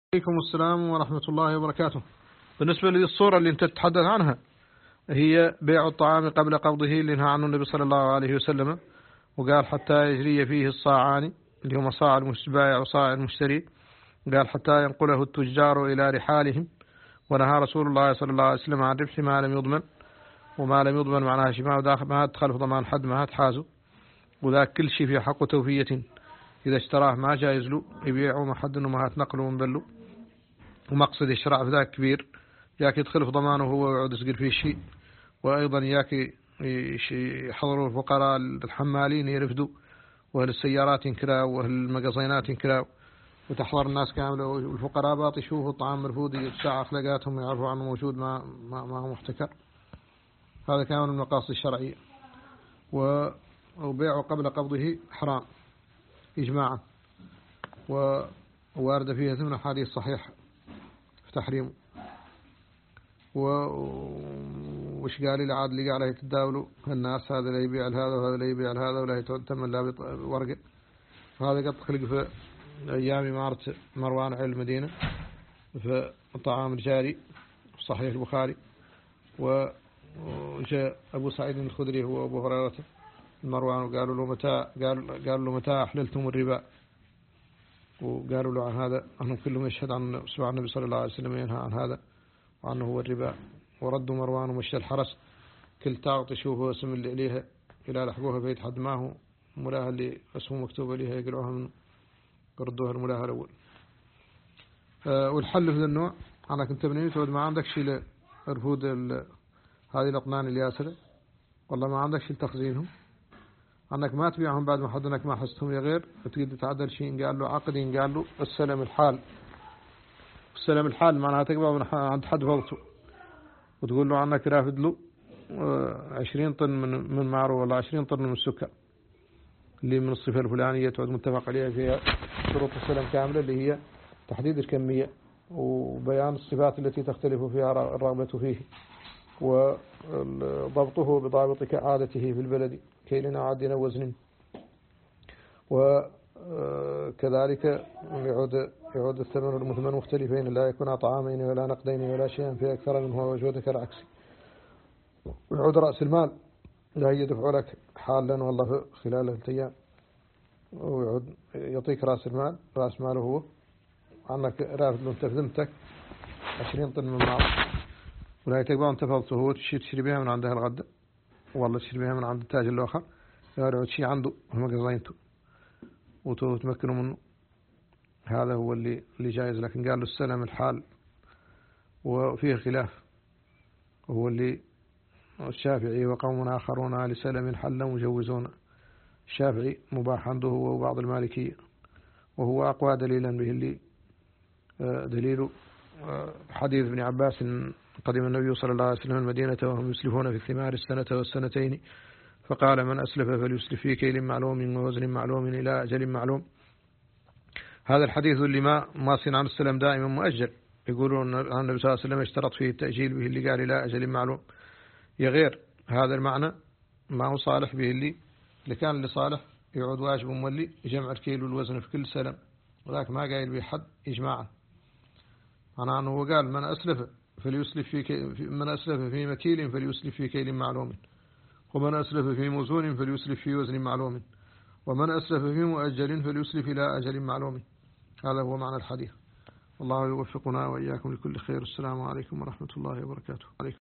عليكم السلام ورحمة الله وبركاته. بالنسبة للصورة اللي أنت تتحدث عنها هي بيع الطعام قبل قبضه اللي نهى عنه النبي صلى الله عليه وسلم، وقال حتى يجري فيه الصاعان اللي هما صاع البائع وصاع المشتري، قال حتى ينقله التجار إلى رحالهم. ونهى رسول الله صلى الله عليه وسلم عن ربح ما لم يضمن، وما لم يضمن معناها شيء ما تدخل في ضمان حد ما تحازه، وذاك كل شيء في حق توفية إذا اشتراه ما جايز له يبيعه ما حد إنه ما تنقله من بله، ومقصد الشرع في ذاك كبير، ياك يدخل في ضمانه هو ويعود يسقل فيه شيء، وأيضا ياك يحضروا الفقراء الحمالين يرفدوا، وأهل السيارات ينكراوا، وأهل المقاصينات ينكراوا، وتحضر الناس كاملة، والفقراء باطي يشوفوا الطعام مرفوض الساعة أخلاقاتهم يعرفوا عنه موجود ما هو محتكر. هذا كان من المقاصد الشرعية. وبيعه قبل قبضه حرام إجماعا، ووارد فيه ثمن حديث صحيح في تحريمه. وش قال لي عاد اللي قال عليه تداولوا الناس، هذا لا يبيع هذا وهذا لا يبيع هذا ولا يتم لا بورقه. هذا قد خلق في أيام إمارة مروان على المدينة في الطعام الجاري صحيح البخاري. وجاء أبو سعيد الخدري هو أبو هريرة مروان وقالوا له متى أحللتم الربا، وقالوا له عن هذا أنهم كلهم يشهد عن سمع النبي صلى الله عليه وسلم ينهى عن هذا وعنه هو الربا. وردوا مروان ومشى الحرس كل تعطي شوفوا اسم اللي عليها إلى لحقوها بيت حد ما هو ملاها اللي اسمه مكتوب عليها يقرأوها من ردوها الملاها الأول. والحل في ذا النوع أنا كنت بنيت ما عندك شيء لرفود هذه الأطنان الياسرة، والله ما عندك شيء لتخزينهم، أنك ما تبيعهم بعد ما حدنك ما حستهم يا غير تقدر تعدل شيء قال له عقدين، قال له السلم الحال. السلم الحال معناها تقبل من عند حد فوته وتقول له عنك رافد له 20 طن من معروه ولا 20 طن من السكر اللي من الصفة الفلانية تعود متفق عليها فيها شروط السلم كاملة اللي هي تحديد الكمية وبيان الصفات التي تختلف فيها الرغبة فيه، وضبطه بضابط كعادته في البلد كيلنا عدنا وزن. وكذلك يعود الثمن والمثمن مختلفين، لا يكون طعامين ولا نقدين ولا شيئا في أكثر منه وجودك العكس. ويعود رأس المال لا يدفع لك حالا والله في خلال الأيام، ويعود يعطيك رأس ماله هو عنك رافد له انت في ذمتك 20 طن من مال، ولا تقبل انت فضته هو تشتري بها من عندها الغدة والله تشتري بها من عند التاجر الآخر يعود شيء عنده هم قضينته وتمكنوا منه. هذا هو اللي جائز. لكن قال له السلم الحال وفيه خلاف، وهو اللي الشافعي وقوم آخرون لسلم حلا مجوزون. الشافعي مباح عنده هو وبعض المالكية، وهو أقوى دليلا به اللي دليل حديث ابن عباس قدم النبي صلى الله عليه وسلم المدينة وهم يسلفون في الثمار السنة والسنتين، فقال من أسلف فليسلف في كيل معلوم ووزن معلوم إلى أجل معلوم. هذا الحديث اللي ما صين عن السلم دائما مؤجل، يقولون أن النبي صلى الله عليه وسلم اشترط فيه التأجيل به اللي قال إلى أجل معلوم. يغير هذا المعنى ما هو صالح به اللي كان اللي صالح يعود واجب مولي جمع الكيل والوزن في كل سلم، وذاك ما قايل به حد إجماعا. أنا أنه هو قال من أسلف في مكيل فليسلف في كيل معلوم، ومن أسلف في موزون فليسلف في وزن معلوم، ومن أسلف في مؤجل فليسلف إلى أجل معلوم. هذا هو معنى الحديث. الله يوفقنا وإياكم لكل خير. السلام عليكم ورحمة الله وبركاته.